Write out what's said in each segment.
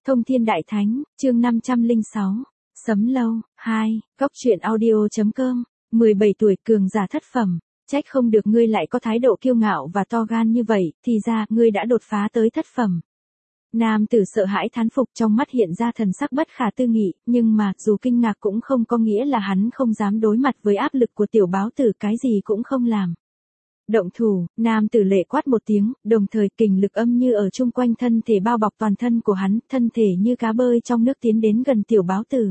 Thông Thiên Đại Thánh, chương 506. Sấm lâu, 2, góc truyện audio.com. 17 tuổi cường giả thất phẩm. Trách không được ngươi lại có thái độ kiêu ngạo và to gan như vậy, thì ra ngươi đã đột phá tới thất phẩm. Nam tử sợ hãi thán phục, trong mắt hiện ra thần sắc bất khả tư nghị, nhưng mà dù kinh ngạc cũng không có nghĩa là hắn không dám đối mặt với áp lực của tiểu báo tử, cái gì cũng không làm. Động thủ, nam tử lệ quát một tiếng, đồng thời kình lực âm như ở chung quanh thân thể bao bọc toàn thân của hắn, thân thể như cá bơi trong nước tiến đến gần tiểu báo tử.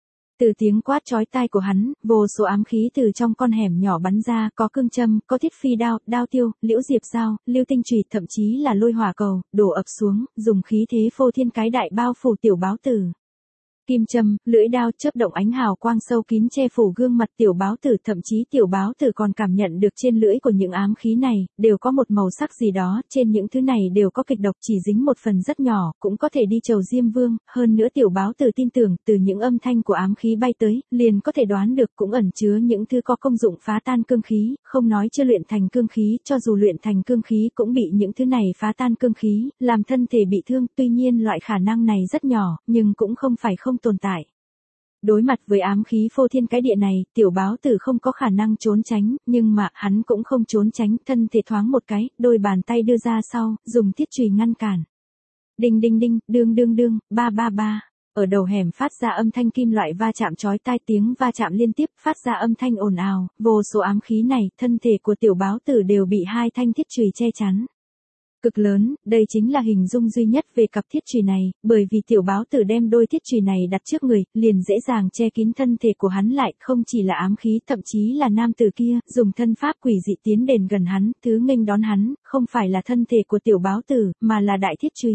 Từ tiếng quát chói tai của hắn, vô số ám khí từ trong con hẻm nhỏ bắn ra, có cương châm, có thiết phi đao, đao tiêu, liễu diệp dao, lưu tinh chùy, thậm chí là lôi hỏa cầu, đổ ập xuống, dùng khí thế phô thiên cái đại bao phủ tiểu báo tử. Kim châm, lưỡi đao chớp động ánh hào quang sâu kín che phủ gương mặt tiểu báo tử, thậm chí tiểu báo tử còn cảm nhận được trên lưỡi của những ám khí này, đều có một màu sắc gì đó, trên những thứ này đều có kịch độc, chỉ dính một phần rất nhỏ, cũng có thể đi chầu Diêm Vương, hơn nữa tiểu báo tử tin tưởng, từ những âm thanh của ám khí bay tới, liền có thể đoán được cũng ẩn chứa những thứ có công dụng phá tan cương khí, không nói chưa luyện thành cương khí, cho dù luyện thành cương khí cũng bị những thứ này phá tan cương khí, làm thân thể bị thương, tuy nhiên loại khả năng này rất nhỏ, nhưng cũng không phải không tồn tại. Đối mặt với ám khí phô thiên cái địa này, tiểu báo tử không có khả năng trốn tránh, nhưng mà hắn cũng không trốn tránh, thân thể thoáng một cái, đôi bàn tay đưa ra sau, dùng thiết chùy ngăn cản. Đinh đinh đinh, đương đương đương, ba ba ba. Ở đầu hẻm phát ra âm thanh kim loại va chạm chói tai, tiếng va chạm liên tiếp phát ra âm thanh ồn ào, vô số ám khí này, thân thể của tiểu báo tử đều bị hai thanh thiết chùy che chắn. Cực lớn, đây chính là hình dung duy nhất về cặp thiết chùy này, bởi vì tiểu báo tử đem đôi thiết chùy này đặt trước người, liền dễ dàng che kín thân thể của hắn lại, không chỉ là ám khí, thậm chí là nam tử kia, dùng thân pháp quỷ dị tiến đến gần hắn, thứ nghênh đón hắn, không phải là thân thể của tiểu báo tử, mà là đại thiết chùy.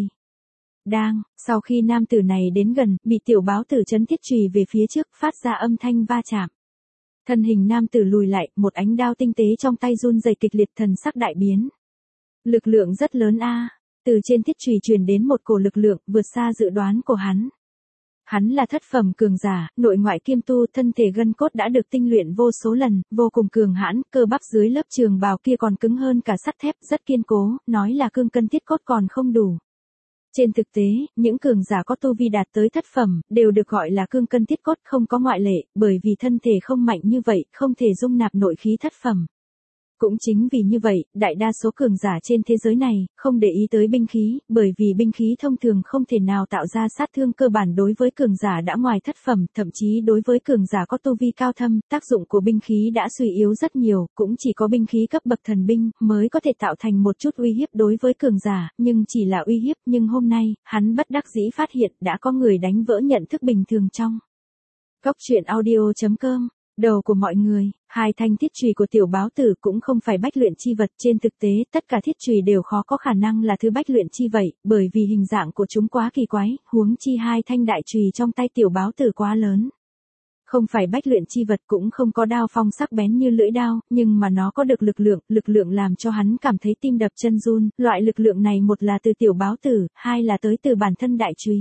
Đang, sau khi nam tử này đến gần, bị tiểu báo tử chấn thiết chùy về phía trước, phát ra âm thanh va chạm. Thân hình nam tử lùi lại, một ánh đao tinh tế trong tay run rẩy kịch liệt, thần sắc đại biến. Lực lượng rất lớn a. Từ trên thiết chùy truyền đến một cổ lực lượng vượt xa dự đoán của hắn. Hắn là thất phẩm cường giả, nội ngoại kiêm tu, thân thể gân cốt đã được tinh luyện vô số lần, vô cùng cường hãn, cơ bắp dưới lớp trường bào kia còn cứng hơn cả sắt thép, rất kiên cố, nói là cương cân thiết cốt còn không đủ. Trên thực tế, những cường giả có tu vi đạt tới thất phẩm, đều được gọi là cương cân thiết cốt, không có ngoại lệ, bởi vì thân thể không mạnh như vậy, không thể dung nạp nội khí thất phẩm. Cũng chính vì như vậy, đại đa số cường giả trên thế giới này, không để ý tới binh khí, bởi vì binh khí thông thường không thể nào tạo ra sát thương cơ bản đối với cường giả đã ngoài thất phẩm, thậm chí đối với cường giả có tu vi cao thâm, tác dụng của binh khí đã suy yếu rất nhiều, cũng chỉ có binh khí cấp bậc thần binh, mới có thể tạo thành một chút uy hiếp đối với cường giả, nhưng chỉ là uy hiếp, nhưng hôm nay, hắn bất đắc dĩ phát hiện, đã có người đánh vỡ nhận thức bình thường trong góc truyện audio.com. Đầu của mọi người, hai thanh thiết chùy của tiểu báo tử cũng không phải bách luyện chi vật, trên thực tế tất cả thiết chùy đều khó có khả năng là thứ bách luyện chi vậy, bởi vì hình dạng của chúng quá kỳ quái, huống chi hai thanh đại chùy trong tay tiểu báo tử quá lớn. Không phải bách luyện chi vật, cũng không có đao phong sắc bén như lưỡi đao, nhưng mà nó có được lực lượng làm cho hắn cảm thấy tim đập chân run, loại lực lượng này một là từ tiểu báo tử, hai là tới từ bản thân đại chùy.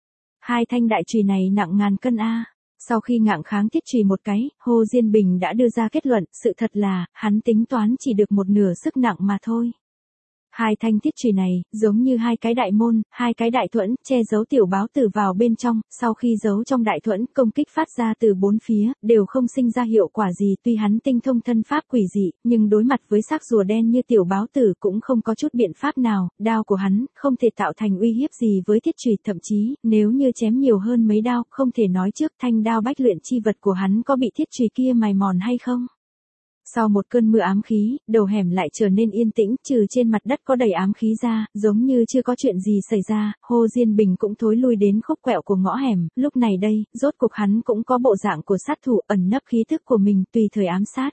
Hai thanh đại chùy này nặng ngàn cân a. Sau khi ngạng kháng thiết chùy một cái, Hồ Diên Bình đã đưa ra kết luận, sự thật là, hắn tính toán chỉ được một nửa sức nặng mà thôi. Hai thanh thiết chùy này, giống như hai cái đại môn, hai cái đại thuẫn, che giấu tiểu báo tử vào bên trong, sau khi giấu trong đại thuẫn, công kích phát ra từ bốn phía, đều không sinh ra hiệu quả gì, tuy hắn tinh thông thân pháp quỷ dị, nhưng đối mặt với xác rùa đen như tiểu báo tử cũng không có chút biện pháp nào, đao của hắn, không thể tạo thành uy hiếp gì với thiết chùy, thậm chí, nếu như chém nhiều hơn mấy đao, không thể nói trước thanh đao bách luyện chi vật của hắn có bị thiết chùy kia mài mòn hay không. Sau một cơn mưa ám khí, đầu hẻm lại trở nên yên tĩnh, trừ trên mặt đất có đầy ám khí ra, giống như chưa có chuyện gì xảy ra, Hồ Diên Bình cũng thối lui đến khúc quẹo của ngõ hẻm, lúc này đây, rốt cuộc hắn cũng có bộ dạng của sát thủ, ẩn nấp khí thức của mình, tùy thời ám sát.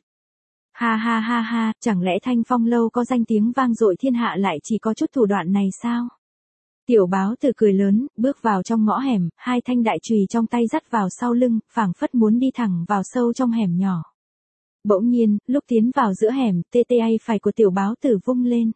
Ha ha ha ha, chẳng lẽ Thanh Phong lâu có danh tiếng vang dội thiên hạ lại chỉ có chút thủ đoạn này sao? Tiểu báo tử cười lớn, bước vào trong ngõ hẻm, hai thanh đại chùy trong tay dắt vào sau lưng, phảng phất muốn đi thẳng vào sâu trong hẻm nhỏ. Bỗng nhiên, lúc tiến vào giữa hẻm, tay phải của tiểu báo tử vung lên.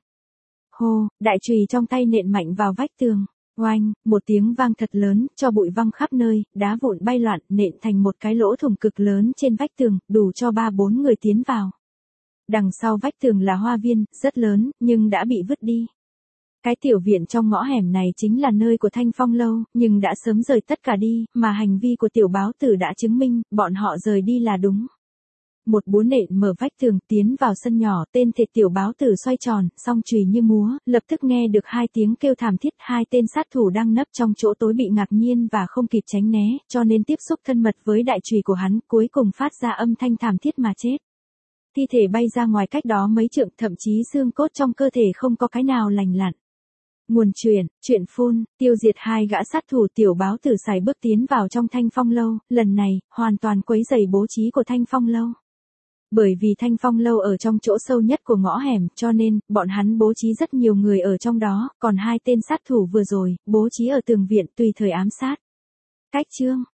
Hô, đại chùy trong tay nện mạnh vào vách tường. Oanh, một tiếng vang thật lớn, cho bụi văng khắp nơi, đá vụn bay loạn, nện thành một cái lỗ thủng cực lớn trên vách tường, đủ cho 3-4 người tiến vào. Đằng sau vách tường là hoa viên, rất lớn, nhưng đã bị vứt đi. Cái tiểu viện trong ngõ hẻm này chính là nơi của Thanh Phong lâu, nhưng đã sớm rời tất cả đi, mà hành vi của tiểu báo tử đã chứng minh, bọn họ rời đi là đúng. Một búa nện mở vách tường tiến vào sân nhỏ, tên thịt tiểu báo tử xoay tròn, song chùy như múa, lập tức nghe được hai tiếng kêu thảm thiết, hai tên sát thủ đang nấp trong chỗ tối bị ngạc nhiên và không kịp tránh né, cho nên tiếp xúc thân mật với đại chùy của hắn, cuối cùng phát ra âm thanh thảm thiết mà chết. Thi thể bay ra ngoài cách đó mấy trượng, thậm chí xương cốt trong cơ thể không có cái nào lành lặn. Nguồn chuyện phun, tiêu diệt hai gã sát thủ tiểu báo tử xài bước tiến vào trong Thanh Phong lâu, lần này, hoàn toàn quấy rầy bố trí của Thanh Phong lâu. Bởi vì Thanh Phong lâu ở trong chỗ sâu nhất của ngõ hẻm, cho nên, bọn hắn bố trí rất nhiều người ở trong đó, còn hai tên sát thủ vừa rồi, bố trí ở tường viện tùy thời ám sát. Cách chương